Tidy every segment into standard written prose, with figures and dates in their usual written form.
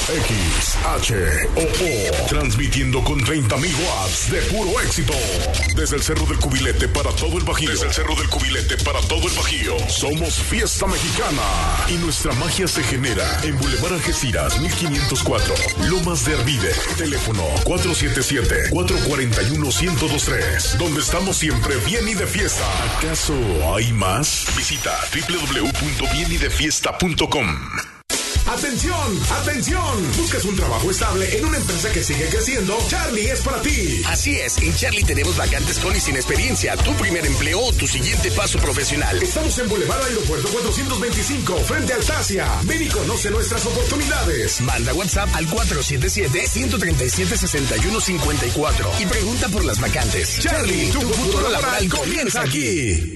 XHOO, transmitiendo con 30,000 watts de puro éxito. Desde el Cerro del Cubilete para todo el Bajío. Somos Fiesta Mexicana. Y nuestra magia se genera en Boulevard Algeciras, 1504, Lomas de Arvide. Teléfono 477-441-1023. Donde estamos siempre bien y de fiesta. ¿Acaso hay más? Visita www.bienidefiesta.com. ¡Atención! ¡Atención! ¿Buscas un trabajo estable en una empresa que sigue creciendo? Charlie es para ti. Así es, en Charlie tenemos vacantes con y sin experiencia. Tu primer empleo o tu siguiente paso profesional. Estamos en Boulevard Aeropuerto 425, frente a Altasia. Ven y conoce nuestras oportunidades. Manda WhatsApp al 477-137-6154 y pregunta por las vacantes. Charlie, tu futuro laboral comienza aquí.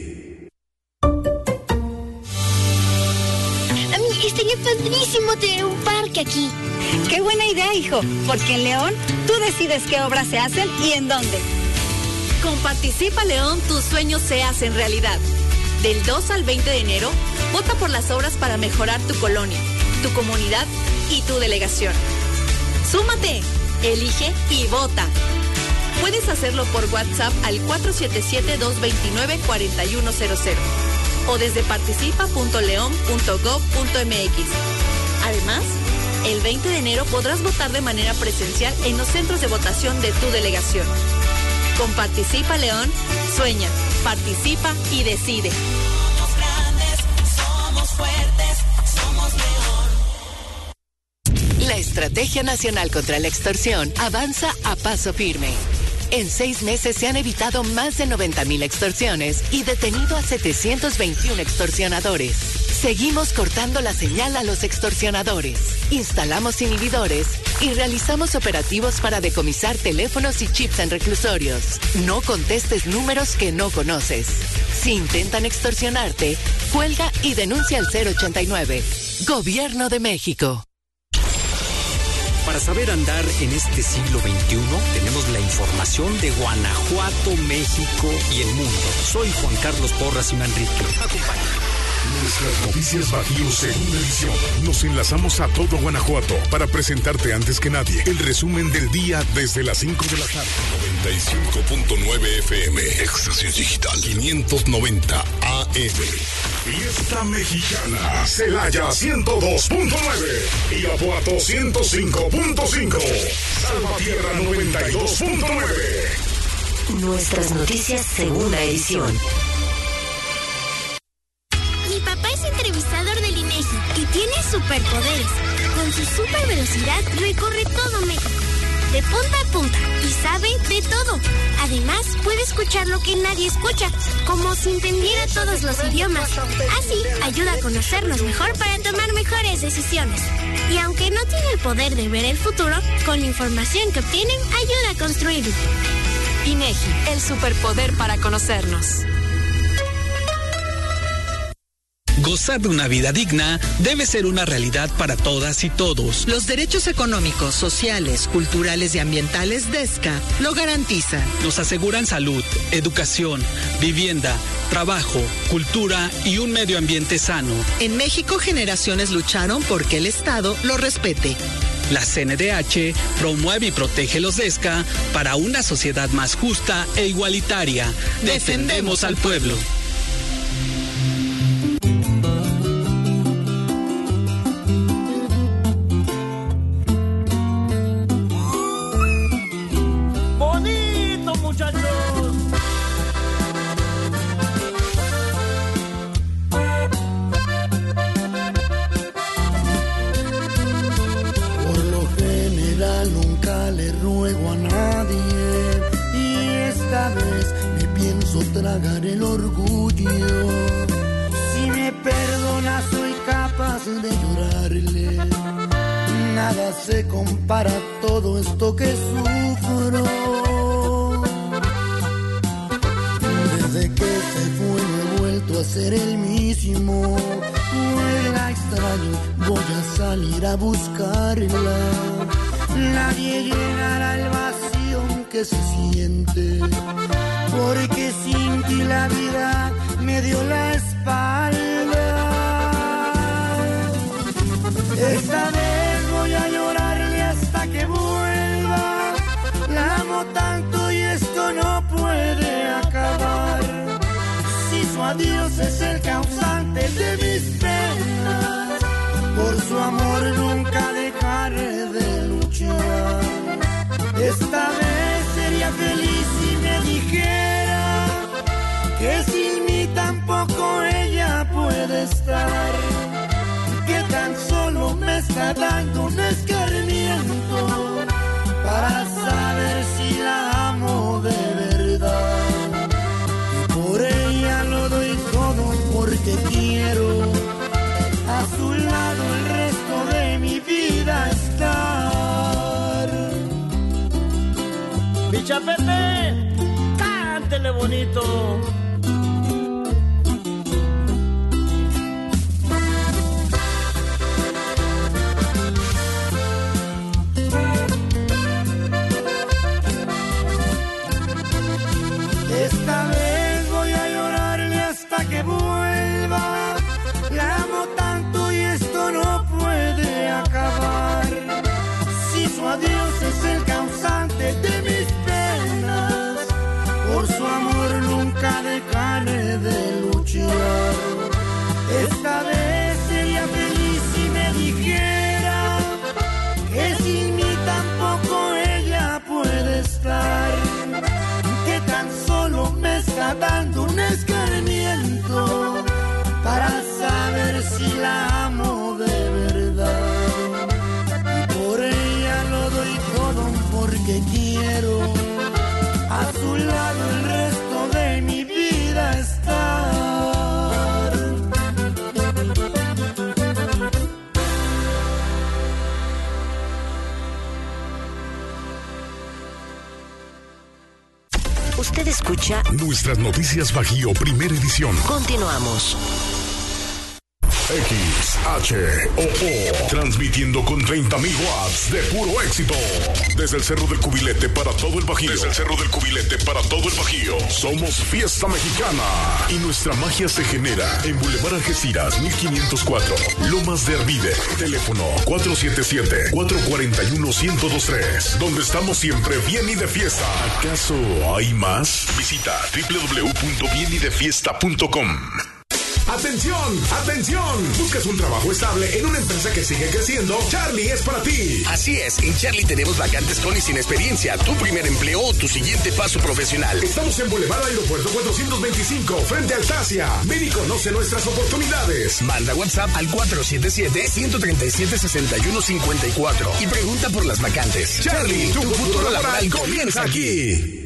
Estaría padrísimo tener un parque aquí. Qué buena idea, hijo, porque en León tú decides qué obras se hacen y en dónde. Con Participa León, tus sueños se hacen realidad. Del 2 al 20 de enero, vota por las obras para mejorar tu colonia, tu comunidad y tu delegación. ¡Súmate! Elige y vota. Puedes hacerlo por WhatsApp al 477-229-4100 o desde participa.leon.gov.mx. Además, el 20 de enero podrás votar de manera presencial en los centros de votación de tu delegación. Con Participa León, sueña, participa y decide. Somos grandes, somos fuertes, somos León. La Estrategia Nacional contra la Extorsión avanza a paso firme. En 6 meses se han evitado más de 90,000 extorsiones y detenido a 721 extorsionadores. Seguimos cortando la señal a los extorsionadores. Instalamos inhibidores y realizamos operativos para decomisar teléfonos y chips en reclusorios. No contestes números que no conoces. Si intentan extorsionarte, cuelga y denuncia al 089. Gobierno de México. Para saber andar en este siglo XXI, tenemos la información de Guanajuato, México y el mundo. Soy Juan Carlos Porras y Manrique. Acompáñame. Nuestras noticias Bajío, segunda edición. Nos enlazamos a todo Guanajuato para presentarte antes que nadie el resumen del día desde las 5 de la tarde. 95.9 FM, Éxtasis Digital, 590 AM. Fiesta Mexicana, Celaya 102.9, Irapuato 105.5, Salvatierra 92.9. Nuestras noticias, segunda edición. Mi papá es entrevistador del INEGI y tiene superpoderes. Con su super velocidad recorre todo México, de punta a punta, y sabe de todo. Además, puede escuchar lo que nadie escucha, como si entendiera todos los idiomas. Así, ayuda a conocernos mejor para tomar mejores decisiones. Y aunque no tiene el poder de ver el futuro, con la información que obtiene, ayuda a construirlo. INEGI, el superpoder para conocernos. Gozar de una vida digna debe ser una realidad para todas y todos. Los derechos económicos, sociales, culturales y ambientales de ESCA lo garantizan. Nos aseguran salud, educación, vivienda, trabajo, cultura y un medio ambiente sano. En México, generaciones lucharon porque el Estado lo respete. La CNDH promueve y protege los DESCA para una sociedad más justa e igualitaria. Defendemos al pueblo. Tragar el orgullo. Si me perdona, soy capaz de llorarle. Nada se compara a todo esto que sufro. Desde que se fue no he vuelto a ser el mismo. La extraño, voy a salir a buscarla. Nadie llenará el vacío que se siente. Porque sin ti la vida me dio la espalda. Esta vez voy a llorar. cansaré de mis penas, por su amor nunca dejaré de luchar. Esta vez sería feliz si me dijera que sin mí tampoco ella puede estar, que tan solo me está dando un escarmiento para saber si la amo de verdad. Y por ella lo doy todo porque quiero a su lado el resto de mi vida estar. Bicha Pepe, cántele bonito. Esta vez voy a llorarle hasta que vuelva. La amo tanto y esto no puede acabar. Si su adiós es el causante de mis penas, por su amor nunca dejaré de luchar. Esta vez sería feliz si me dijera que sin mí tampoco ella puede estar, que tan solo me está dando un escarmiento para saber si la amo de verdad. Y por ella lo doy todo porque quiero a su lado el resto de mi vida estar. Usted escucha Nuestras Noticias Bajío, primera edición. Continuamos. XHOO, transmitiendo con 30.000 watts de puro éxito. Desde el Cerro del Cubilete para todo el Bajío. Desde el Cerro del Cubilete para todo el Bajío. Somos Fiesta Mexicana. Y nuestra magia se genera en Boulevard Algeciras, 1504. Lomas de Arvide. Teléfono 477-441-1023. Donde estamos siempre bien y de fiesta. ¿Acaso hay más? Visita www.bienidefiesta.com. ¡Atención! ¡Atención! ¿Buscas un trabajo estable en una empresa que sigue creciendo? Charlie es para ti. Así es, en Charlie tenemos vacantes con y sin experiencia, tu primer empleo o tu siguiente paso profesional. Estamos en Boulevard Aeropuerto 425, frente a Altasia. Ven y conoce nuestras oportunidades. Manda WhatsApp al 477-137-6154 y pregunta por las vacantes. Charlie, tu futuro laboral comienza aquí.